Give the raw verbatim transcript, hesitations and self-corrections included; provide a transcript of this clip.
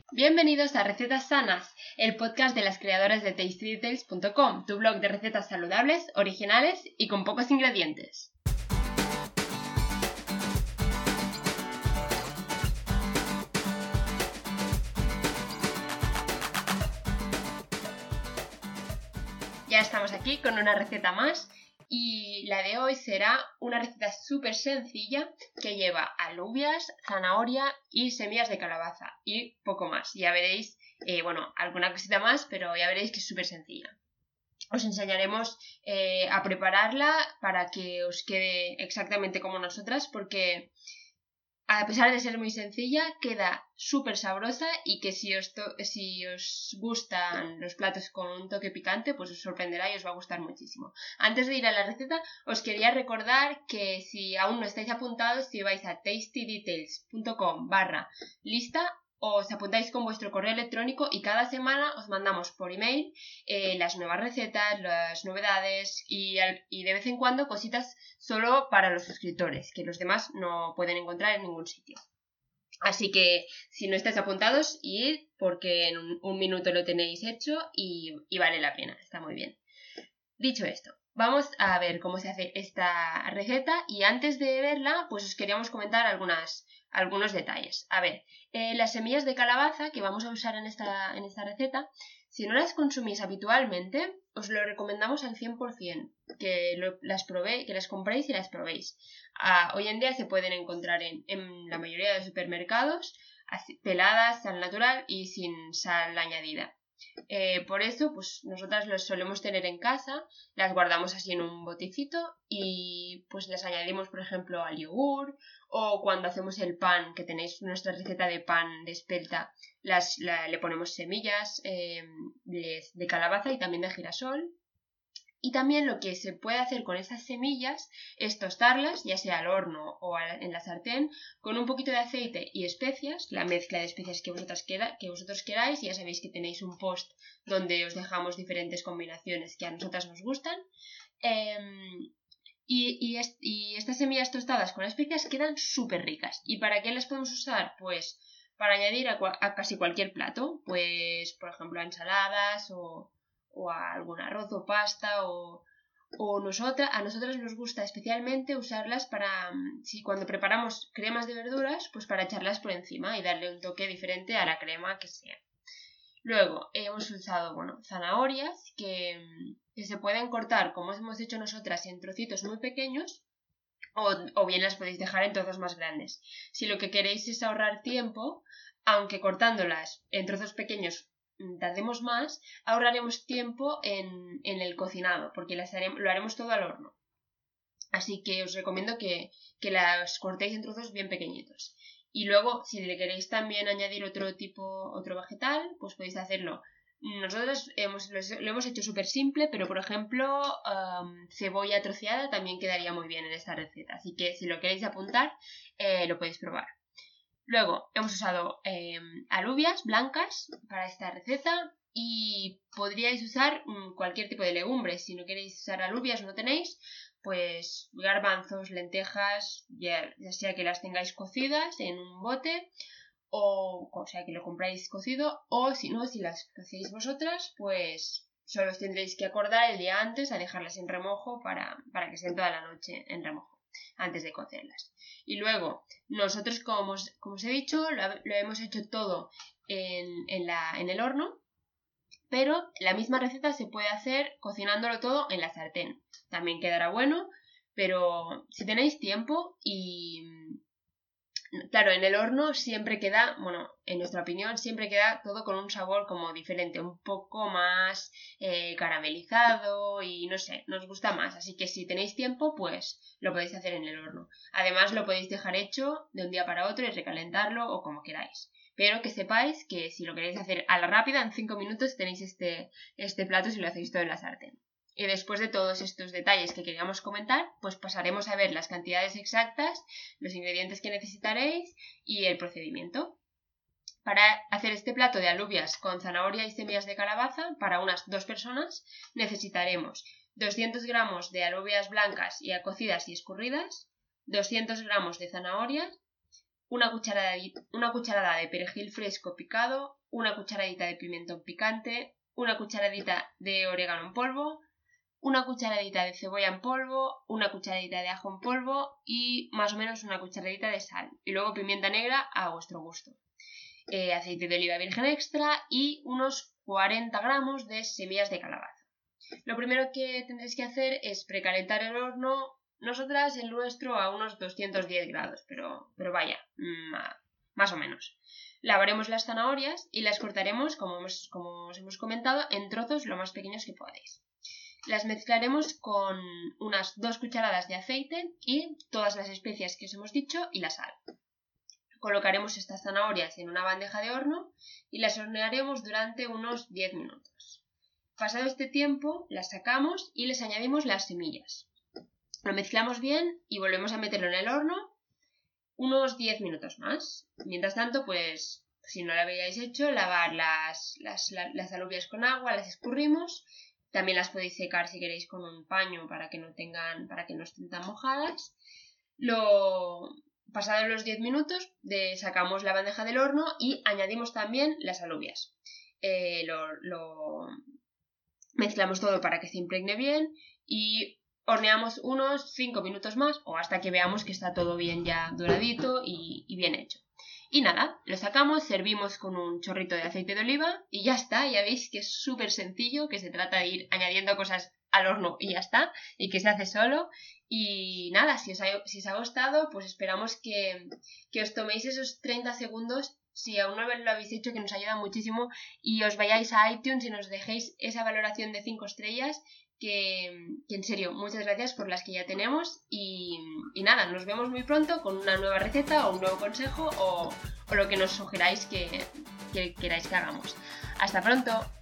Bienvenidos a Recetas Sanas, el podcast de las creadoras de tasty details punto com, tu blog de recetas saludables, originales y con pocos ingredientes. Ya estamos aquí con una receta más y la de hoy será una receta súper sencilla que lleva alubias, zanahoria y semillas de calabaza y poco más. Ya veréis, eh, bueno, alguna cosita más, pero ya veréis que es súper sencilla. Os enseñaremos eh, a prepararla para que os quede exactamente como nosotras, porque a pesar de ser muy sencilla, queda súper sabrosa y que si os, si os gustan los platos con un toque picante, pues os sorprenderá y os va a gustar muchísimo. Antes de ir a la receta, os quería recordar que si aún no estáis apuntados, si vais a tasty details punto com barra lista, os apuntáis con vuestro correo electrónico y cada semana os mandamos por email eh, las nuevas recetas, las novedades y, al, y de vez en cuando cositas solo para los suscriptores, que los demás no pueden encontrar en ningún sitio. Así que si no estáis apuntados, id porque en un, un minuto lo tenéis hecho y, y vale la pena, está muy bien. Dicho esto, vamos a ver cómo se hace esta receta y antes de verla, pues os queríamos comentar algunas, algunos detalles. A ver, eh, las semillas de calabaza que vamos a usar en esta, en esta receta, si no las consumís habitualmente, os lo recomendamos al cien por ciento, que, lo, las probé, que las compréis y las probéis. Ah, hoy en día se pueden encontrar en, en la mayoría de los supermercados, así, peladas, sal natural y sin sal añadida. Eh, por eso, pues nosotras los solemos tener en casa, las guardamos así en un botecito y pues las añadimos, por ejemplo, al yogur o cuando hacemos el pan, que tenéis nuestra receta de pan de espelta, las, la, le ponemos semillas eh, de, de calabaza y también de girasol. Y también lo que se puede hacer con esas semillas es tostarlas, ya sea al horno o en la sartén, con un poquito de aceite y especias, la mezcla de especias que vosotras, queda, que vosotros queráis. Ya sabéis que tenéis un post donde os dejamos diferentes combinaciones que a nosotras nos gustan. Eh, y, y, est y estas semillas tostadas con especias quedan súper ricas. ¿Y para qué las podemos usar? Pues para añadir a, a casi cualquier plato, pues por ejemplo a ensaladas o... o a algún arroz o pasta o, o nosotras, a nosotras nos gusta especialmente usarlas para, si cuando preparamos cremas de verduras, pues para echarlas por encima y darle un toque diferente a la crema que sea. Luego hemos usado, bueno, zanahorias que, que se pueden cortar como hemos hecho nosotras en trocitos muy pequeños o, o bien las podéis dejar en trozos más grandes. Si lo que queréis es ahorrar tiempo, aunque cortándolas en trozos pequeños tardemos más, ahorraremos tiempo en, en el cocinado, porque las haremos, lo haremos todo al horno. Así que os recomiendo que, que las cortéis en trozos bien pequeñitos. Y luego, si le queréis también añadir otro tipo, otro vegetal, pues podéis hacerlo. Nosotros hemos, lo hemos hecho súper simple, pero por ejemplo, um, cebolla troceada también quedaría muy bien en esta receta. Así que si lo queréis apuntar, eh, lo podéis probar. Luego hemos usado eh, alubias blancas para esta receta y podríais usar mmm, cualquier tipo de legumbres. Si no queréis usar alubias, no tenéis, pues garbanzos, lentejas, ya, ya sea que las tengáis cocidas en un bote o, o sea que lo compráis cocido, o si no, si las hacéis vosotras, pues solo os tendréis que acordar el día antes a dejarlas en remojo para, para que estén toda la noche en remojo antes de cocerlas. Y luego, nosotros, como os, como os he dicho, lo, lo hemos hecho todo en, en, la, en el horno, pero la misma receta se puede hacer cocinándolo todo en la sartén. También quedará bueno, pero si tenéis tiempo y... Claro, en el horno siempre queda, bueno, en nuestra opinión, siempre queda todo con un sabor como diferente, un poco más eh, caramelizado y no sé, nos gusta más. Así que si tenéis tiempo, pues lo podéis hacer en el horno. Además, lo podéis dejar hecho de un día para otro y recalentarlo o como queráis. Pero que sepáis que si lo queréis hacer a la rápida, en cinco minutos tenéis este, este plato si lo hacéis todo en la sartén. Y después de todos estos detalles que queríamos comentar, pues pasaremos a ver las cantidades exactas, los ingredientes que necesitaréis y el procedimiento. Para hacer este plato de alubias con zanahoria y semillas de calabaza, para unas dos personas, necesitaremos doscientos gramos de alubias blancas ya cocidas y escurridas, doscientos gramos de zanahoria, una cucharadita, una cucharada de perejil fresco picado, una cucharadita de pimentón picante, una cucharadita de orégano en polvo, una cucharadita de cebolla en polvo, una cucharadita de ajo en polvo y más o menos una cucharadita de sal. Y luego pimienta negra a vuestro gusto. Eh, aceite de oliva virgen extra y unos cuarenta gramos de semillas de calabaza. Lo primero que tendréis que hacer es precalentar el horno. Nosotras el nuestro a unos doscientos diez grados, pero, pero vaya, más o menos. Lavaremos las zanahorias y las cortaremos, como, hemos, como os hemos comentado, en trozos lo más pequeños que podáis. Las mezclaremos con unas dos cucharadas de aceite y todas las especias que os hemos dicho y la sal. Colocaremos estas zanahorias en una bandeja de horno y las hornearemos durante unos diez minutos. Pasado este tiempo, las sacamos y les añadimos las semillas. Lo mezclamos bien y volvemos a meterlo en el horno unos diez minutos más. Mientras tanto, pues, si no lo habíais hecho, lavar las, las, las alubias con agua, las escurrimos. También las podéis secar si queréis con un paño para que no tengan, para que no estén tan mojadas. Lo... Pasados los diez minutos, de, sacamos la bandeja del horno y añadimos también las alubias. Eh, lo, lo mezclamos todo para que se impregne bien y horneamos unos cinco minutos más o hasta que veamos que está todo bien ya doradito y, y bien hecho. Y nada, lo sacamos, servimos con un chorrito de aceite de oliva y ya está. Ya veis que es súper sencillo, que se trata de ir añadiendo cosas al horno y ya está, y que se hace solo. Y nada, si os ha, si os ha gustado, pues esperamos que, que os toméis esos treinta segundos, si aún no lo habéis hecho, que nos ayuda muchísimo, y os vayáis a iTunes y nos dejéis esa valoración de cinco estrellas, que, que en serio, muchas gracias por las que ya tenemos, y, y nada, nos vemos muy pronto con una nueva receta o un nuevo consejo o, o lo que nos sugeráis que, que queráis que hagamos. ¡Hasta pronto!